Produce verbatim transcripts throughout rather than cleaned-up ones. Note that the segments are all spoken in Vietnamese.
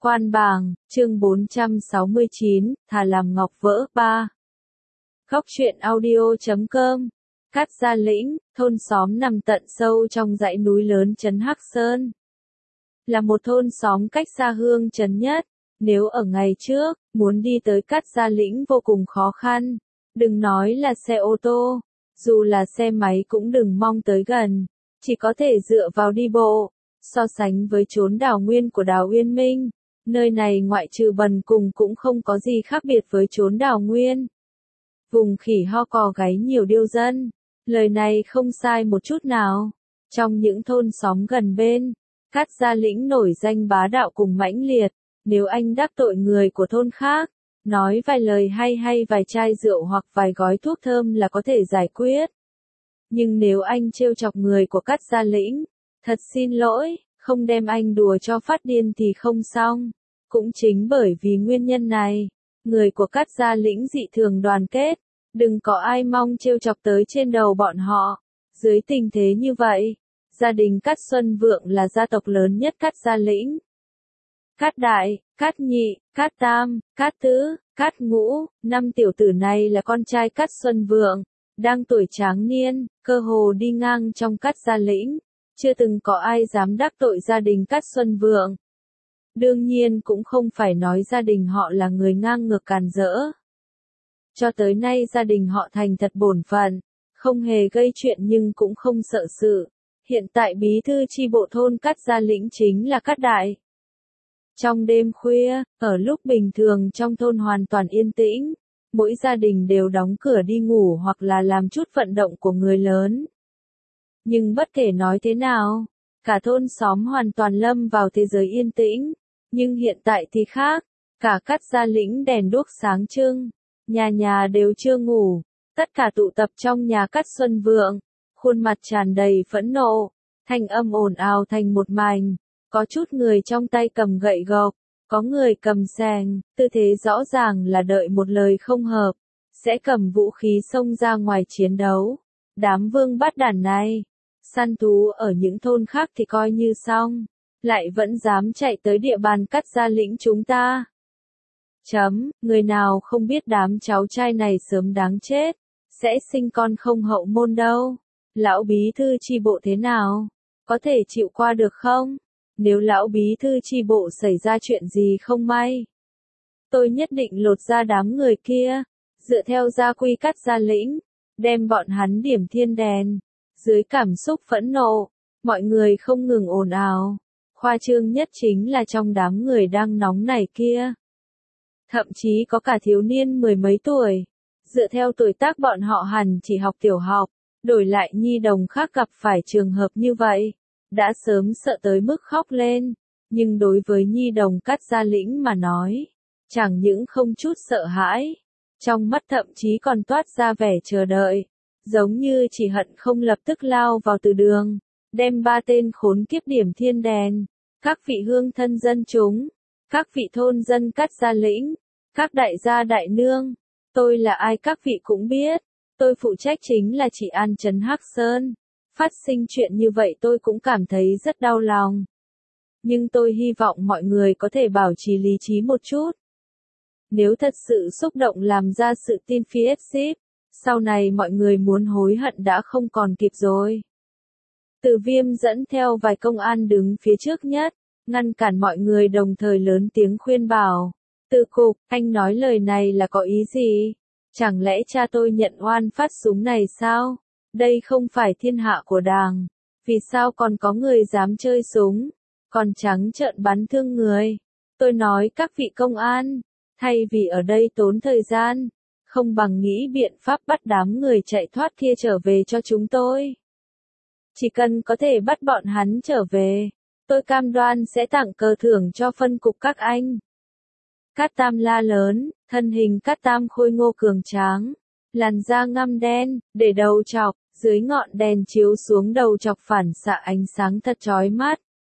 Quan bàng, chương bốn trăm sáu mươi chín, thà làm ngọc vỡ, ba. Góc truyện audio chấm com. Cát Gia Lĩnh, thôn xóm nằm tận sâu trong dãy núi lớn trấn Hắc Sơn. Là một thôn xóm cách xa hương trấn nhất, nếu ở ngày trước, muốn đi tới Cát Gia Lĩnh vô cùng khó khăn. Đừng nói là xe ô tô, dù là xe máy cũng đừng mong tới gần, chỉ có thể dựa vào đi bộ. So sánh với chốn đào nguyên của Đào Uyên Minh, nơi này ngoại trừ bần cùng cũng không có gì khác biệt với chốn đào nguyên. Vùng khỉ ho cò gáy nhiều điêu dân, lời này không sai một chút nào. Trong những thôn xóm gần bên, Cát Gia Lĩnh nổi danh bá đạo cùng mãnh liệt, nếu anh đắc tội người của thôn khác, nói vài lời hay hay vài chai rượu hoặc vài gói thuốc thơm là có thể giải quyết. Nhưng nếu anh trêu chọc người của Cát Gia Lĩnh, thật xin lỗi, không đem anh đùa cho phát điên thì không xong. Cũng chính bởi vì nguyên nhân này, người của Cát Gia Lĩnh dị thường đoàn kết, đừng có ai mong trêu chọc tới trên đầu bọn họ. Dưới tình thế như vậy, gia đình Cát Xuân Vượng là gia tộc lớn nhất Cát Gia Lĩnh. Cát Đại, Cát Nhị, Cát Tam, Cát Tứ, Cát Ngũ, năm tiểu tử này là con trai Cát Xuân Vượng, đang tuổi tráng niên, cơ hồ đi ngang trong Cát Gia Lĩnh. Chưa từng có ai dám đắc tội gia đình Cát Xuân Vượng. Đương nhiên cũng không phải nói gia đình họ là người ngang ngược càn rỡ. Cho tới nay gia đình họ thành thật bổn phận, không hề gây chuyện nhưng cũng không sợ sự. Hiện tại bí thư chi bộ thôn Cát Gia Lĩnh chính là Cát Đại. Trong đêm khuya, ở lúc bình thường trong thôn hoàn toàn yên tĩnh, mỗi gia đình đều đóng cửa đi ngủ hoặc là làm chút vận động của người lớn. Nhưng bất kể nói thế nào, cả thôn xóm hoàn toàn lâm vào thế giới yên tĩnh. Nhưng hiện tại thì khác, cả Cát Gia Lĩnh đèn đuốc sáng trưng, nhà nhà đều chưa ngủ, tất cả tụ tập trong nhà Cát Xuân Vượng, khuôn mặt tràn đầy phẫn nộ, thanh âm ồn ào thành một mảnh, có chút người trong tay cầm gậy gộc, có người cầm xèng, tư thế rõ ràng là đợi một lời không hợp, sẽ cầm vũ khí xông ra ngoài chiến đấu. Đám vương bát đản này, săn thú ở những thôn khác thì coi như xong, lại vẫn dám chạy tới địa bàn Cát Gia Lĩnh chúng ta. Chấm, người nào không biết đám cháu trai này sớm đáng chết, sẽ sinh con không hậu môn đâu. Lão bí thư chi bộ thế nào? Có thể chịu qua được không? Nếu lão bí thư chi bộ xảy ra chuyện gì không may, tôi nhất định lột ra đám người kia, dựa theo gia quy Cát Gia Lĩnh, đem bọn hắn điểm thiên đèn. Dưới cảm xúc phẫn nộ, mọi người không ngừng ồn ào. Khoa trương nhất chính là trong đám người đang nóng này kia, thậm chí có cả thiếu niên mười mấy tuổi. Dựa theo tuổi tác bọn họ hẳn chỉ học tiểu học, đổi lại nhi đồng khác gặp phải trường hợp như vậy, đã sớm sợ tới mức khóc lên. Nhưng đối với nhi đồng Cát Gia Lĩnh mà nói, chẳng những không chút sợ hãi, trong mắt thậm chí còn toát ra vẻ chờ đợi. Giống như chỉ hận không lập tức lao vào từ đường, đem ba tên khốn kiếp điểm thiên đèn. Các vị hương thân dân chúng, các vị thôn dân Cát Gia Lĩnh, các đại gia đại nương, tôi là ai các vị cũng biết, tôi phụ trách chính là trị an trấn Hắc Sơn. Phát sinh chuyện như vậy tôi cũng cảm thấy rất đau lòng. Nhưng tôi hy vọng mọi người có thể bảo trì lý trí một chút. Nếu thật sự xúc động làm ra sự tin phi ship, sau này mọi người muốn hối hận đã không còn kịp rồi. Từ Viêm dẫn theo vài công an đứng phía trước nhất, ngăn cản mọi người đồng thời lớn tiếng khuyên bảo. Từ cục, anh nói lời này là có ý gì? Chẳng lẽ cha tôi nhận oan phát súng này sao? Đây không phải thiên hạ của Đảng. Vì sao còn có người dám chơi súng, còn trắng trợn bắn thương người? Tôi nói các vị công an, thay vì ở đây tốn thời gian, không bằng nghĩ biện pháp bắt đám người chạy thoát kia trở về cho chúng tôi. Chỉ cần có thể bắt bọn hắn trở về, tôi cam đoan sẽ tặng cờ thưởng cho phân cục các anh. Cát Tam la lớn, thân hình Cát Tam khôi ngô cường tráng, làn da ngăm đen, để đầu chọc, dưới ngọn đèn chiếu xuống đầu chọc phản xạ ánh sáng thật chói mắt.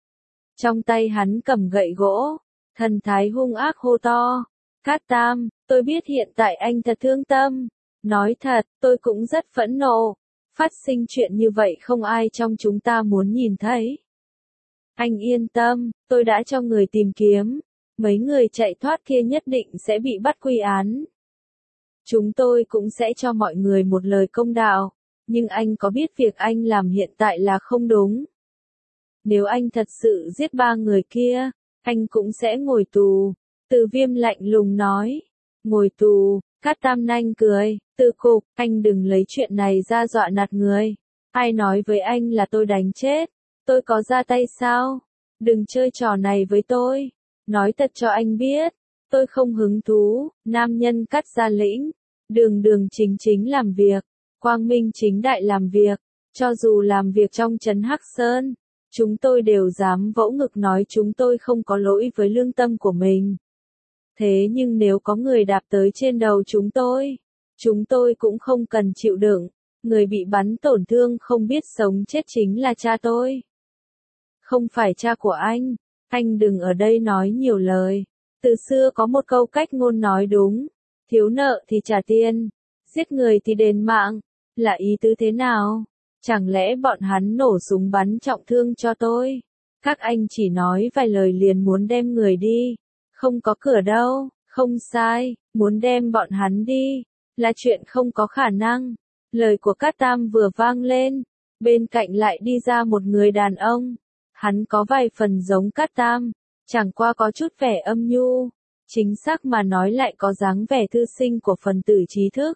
Trong tay hắn cầm gậy gỗ, thần thái hung ác hô to. Cát Tam, tôi biết hiện tại anh thật thương tâm. Nói thật, tôi cũng rất phẫn nộ. Phát sinh chuyện như vậy không ai trong chúng ta muốn nhìn thấy. Anh yên tâm, tôi đã cho người tìm kiếm. Mấy người chạy thoát kia nhất định sẽ bị bắt quy án. Chúng tôi cũng sẽ cho mọi người một lời công đạo, nhưng anh có biết việc anh làm hiện tại là không đúng. Nếu anh thật sự giết ba người kia, anh cũng sẽ ngồi tù. Từ Viêm lạnh lùng nói. Ngồi tù, Cát Tam Nanh cười. Từ Cục, anh đừng lấy chuyện này ra dọa nạt người. Ai nói với anh là tôi đánh chết? Tôi có ra tay sao? Đừng chơi trò này với tôi. Nói thật cho anh biết, tôi không hứng thú. Nam nhân Cát Gia Lĩnh, đường đường chính chính làm việc, quang minh chính đại làm việc. Cho dù làm việc trong trấn Hắc Sơn, chúng tôi đều dám vỗ ngực nói chúng tôi không có lỗi với lương tâm của mình. Thế nhưng nếu có người đạp tới trên đầu chúng tôi, chúng tôi cũng không cần chịu đựng. Người bị bắn tổn thương không biết sống chết chính là cha tôi. Không phải cha của anh. Anh đừng ở đây nói nhiều lời. Từ xưa có một câu cách ngôn nói đúng. Thiếu nợ thì trả tiền, giết người thì đền mạng. Là ý tứ thế nào? Chẳng lẽ bọn hắn nổ súng bắn trọng thương cho tôi? Các anh chỉ nói vài lời liền muốn đem người đi. Không có cửa đâu, không sai, muốn đem bọn hắn đi. Là chuyện không có khả năng. Lời của Cát Tam vừa vang lên, bên cạnh lại đi ra một người đàn ông. Hắn có vài phần giống Cát Tam, chẳng qua có chút vẻ âm nhu, chính xác mà nói lại có dáng vẻ thư sinh của phần tử trí thức.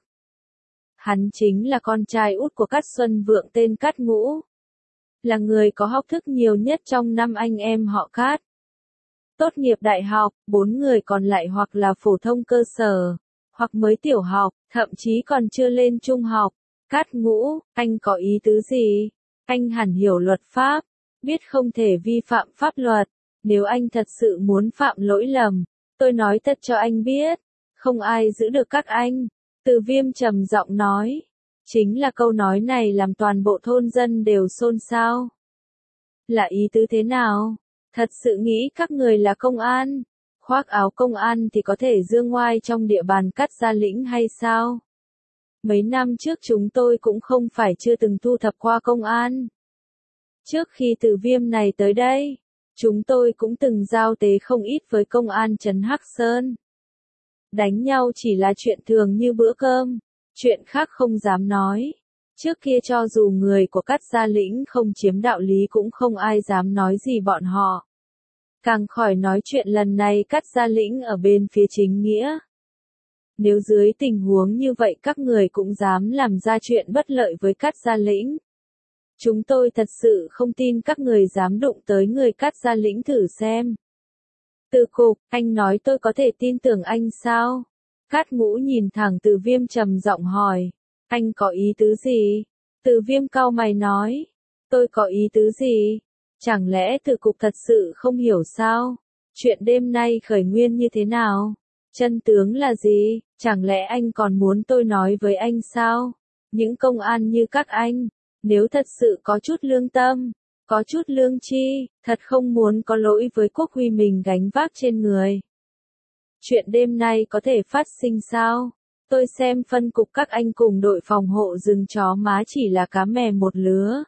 Hắn chính là con trai út của Cát Xuân Vượng tên Cát Ngũ, là người có học thức nhiều nhất trong năm anh em họ Cát. Tốt nghiệp đại học, bốn người còn lại hoặc là phổ thông cơ sở, hoặc mới tiểu học, thậm chí còn chưa lên trung học. Cát Ngũ, anh có ý tứ gì? Anh hẳn hiểu luật pháp, biết không thể vi phạm pháp luật. Nếu anh thật sự muốn phạm lỗi lầm, tôi nói thật cho anh biết, không ai giữ được các anh. Từ Viêm trầm giọng nói. Chính là câu nói này làm toàn bộ thôn dân đều xôn xao. Là ý tứ thế nào? Thật sự nghĩ các người là công an? Khoác áo công an thì có thể dương ngoai trong địa bàn Cát Gia Lĩnh hay sao? Mấy năm trước chúng tôi cũng không phải chưa từng thu thập qua công an. Trước khi Từ Viêm này tới đây, chúng tôi cũng từng giao tế không ít với công an trấn Hắc Sơn. Đánh nhau chỉ là chuyện thường như bữa cơm, chuyện khác không dám nói. Trước kia cho dù người của Cát Gia Lĩnh không chiếm đạo lý cũng không ai dám nói gì bọn họ. Càng khỏi nói chuyện lần này Cát Gia Lĩnh ở bên phía chính nghĩa. Nếu dưới tình huống như vậy các người cũng dám làm ra chuyện bất lợi với Cát Gia Lĩnh. Chúng tôi thật sự không tin các người dám đụng tới người Cát Gia Lĩnh thử xem. Từ Cục, anh nói tôi có thể tin tưởng anh sao? Cát Ngũ nhìn thẳng Từ Viêm trầm giọng hỏi. Anh có ý tứ gì? Từ Viêm cau mày nói. Tôi có ý tứ gì? Chẳng lẽ Từ Cục thật sự không hiểu sao? Chuyện đêm nay khởi nguyên như thế nào? Chân tướng là gì? Chẳng lẽ anh còn muốn tôi nói với anh sao? Những công an như các anh, nếu thật sự có chút lương tâm, có chút lương tri, thật không muốn có lỗi với quốc huy mình gánh vác trên người. Chuyện đêm nay có thể phát sinh sao? Tôi xem phân cục các anh cùng đội phòng hộ rừng chó má chỉ là cá mè một lứa.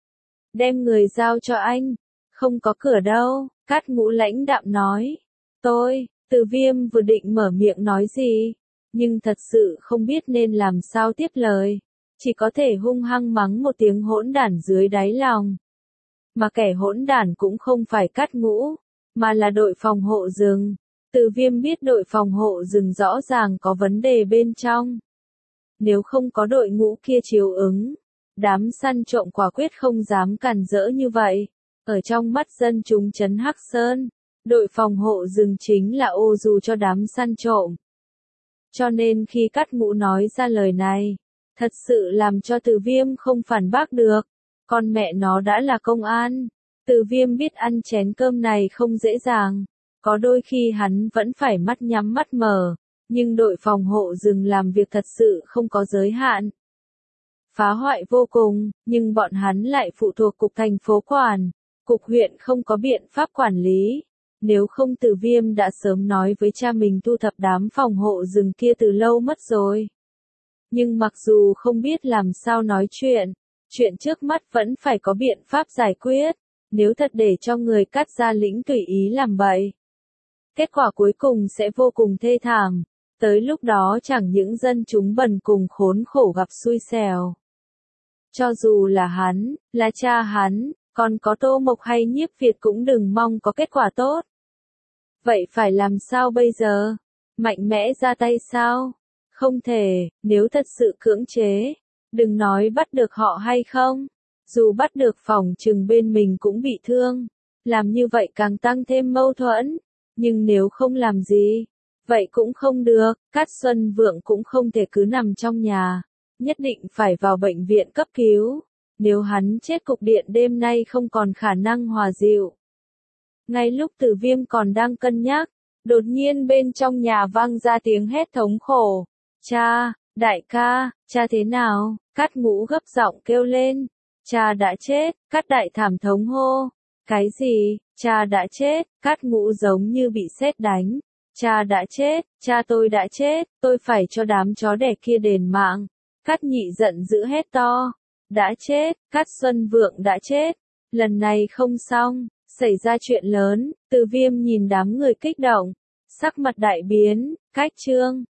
Đem người giao cho anh, không có cửa đâu, Cát Ngũ lãnh đạm nói. Tôi, Từ Viêm vừa định mở miệng nói gì, nhưng thật sự không biết nên làm sao tiếp lời. Chỉ có thể hung hăng mắng một tiếng hỗn đản dưới đáy lòng. Mà kẻ hỗn đản cũng không phải Cát Ngũ, mà là đội phòng hộ rừng. Từ Viêm biết đội phòng hộ rừng rõ ràng có vấn đề bên trong. Nếu không có đội ngũ kia chiếu ứng, đám săn trộm quả quyết không dám cản rỡ như vậy. Ở trong mắt dân chúng trấn Hắc Sơn, đội phòng hộ rừng chính là ô dù cho đám săn trộm. Cho nên khi Cát Ngũ nói ra lời này, thật sự làm cho Từ Viêm không phản bác được. Con mẹ nó đã là công an. Từ Viêm biết ăn chén cơm này không dễ dàng. Có đôi khi hắn vẫn phải mắt nhắm mắt mở. Nhưng đội phòng hộ rừng làm việc thật sự không có giới hạn. Phá hoại vô cùng, nhưng bọn hắn lại phụ thuộc cục thành phố quản. Cục huyện không có biện pháp quản lý. Nếu không Từ Viêm đã sớm nói với cha mình thu thập đám phòng hộ rừng kia từ lâu mất rồi. Nhưng mặc dù không biết làm sao nói chuyện, chuyện trước mắt vẫn phải có biện pháp giải quyết. Nếu thật để cho người Cát Gia Lĩnh tùy ý làm bậy, kết quả cuối cùng sẽ vô cùng thê thảm. Tới lúc đó chẳng những dân chúng bần cùng khốn khổ gặp xui xẻo. Cho dù là hắn, là cha hắn, còn có Tô Mộc hay Nhiếp Việt cũng đừng mong có kết quả tốt. Vậy phải làm sao bây giờ? Mạnh mẽ ra tay sao? Không thể, nếu thật sự cưỡng chế, đừng nói bắt được họ hay không. Dù bắt được phỏng chừng bên mình cũng bị thương. Làm như vậy càng tăng thêm mâu thuẫn. Nhưng nếu không làm gì, vậy cũng không được. Cát Xuân Vượng cũng không thể cứ nằm trong nhà. Nhất định phải vào bệnh viện cấp cứu. Nếu hắn chết cục điện đêm nay không còn khả năng hòa dịu. Ngay lúc Tử Viêm còn đang cân nhắc, đột nhiên bên trong nhà vang ra tiếng hét thống khổ. Cha, đại ca, cha thế nào? Cát Ngũ gấp giọng kêu lên. Cha đã chết, Cát Đại thảm thống hô. Cái gì? Cha đã chết, Cát Ngũ giống như bị sét đánh. Cha đã chết, cha tôi đã chết, tôi phải cho đám chó đẻ kia đền mạng. Cát Nhị giận dữ hét to. Đã chết, Cát Xuân Vượng đã chết. Lần này không xong, xảy ra chuyện lớn. Từ Viêm nhìn đám người kích động, sắc mặt đại biến. Cách Trương,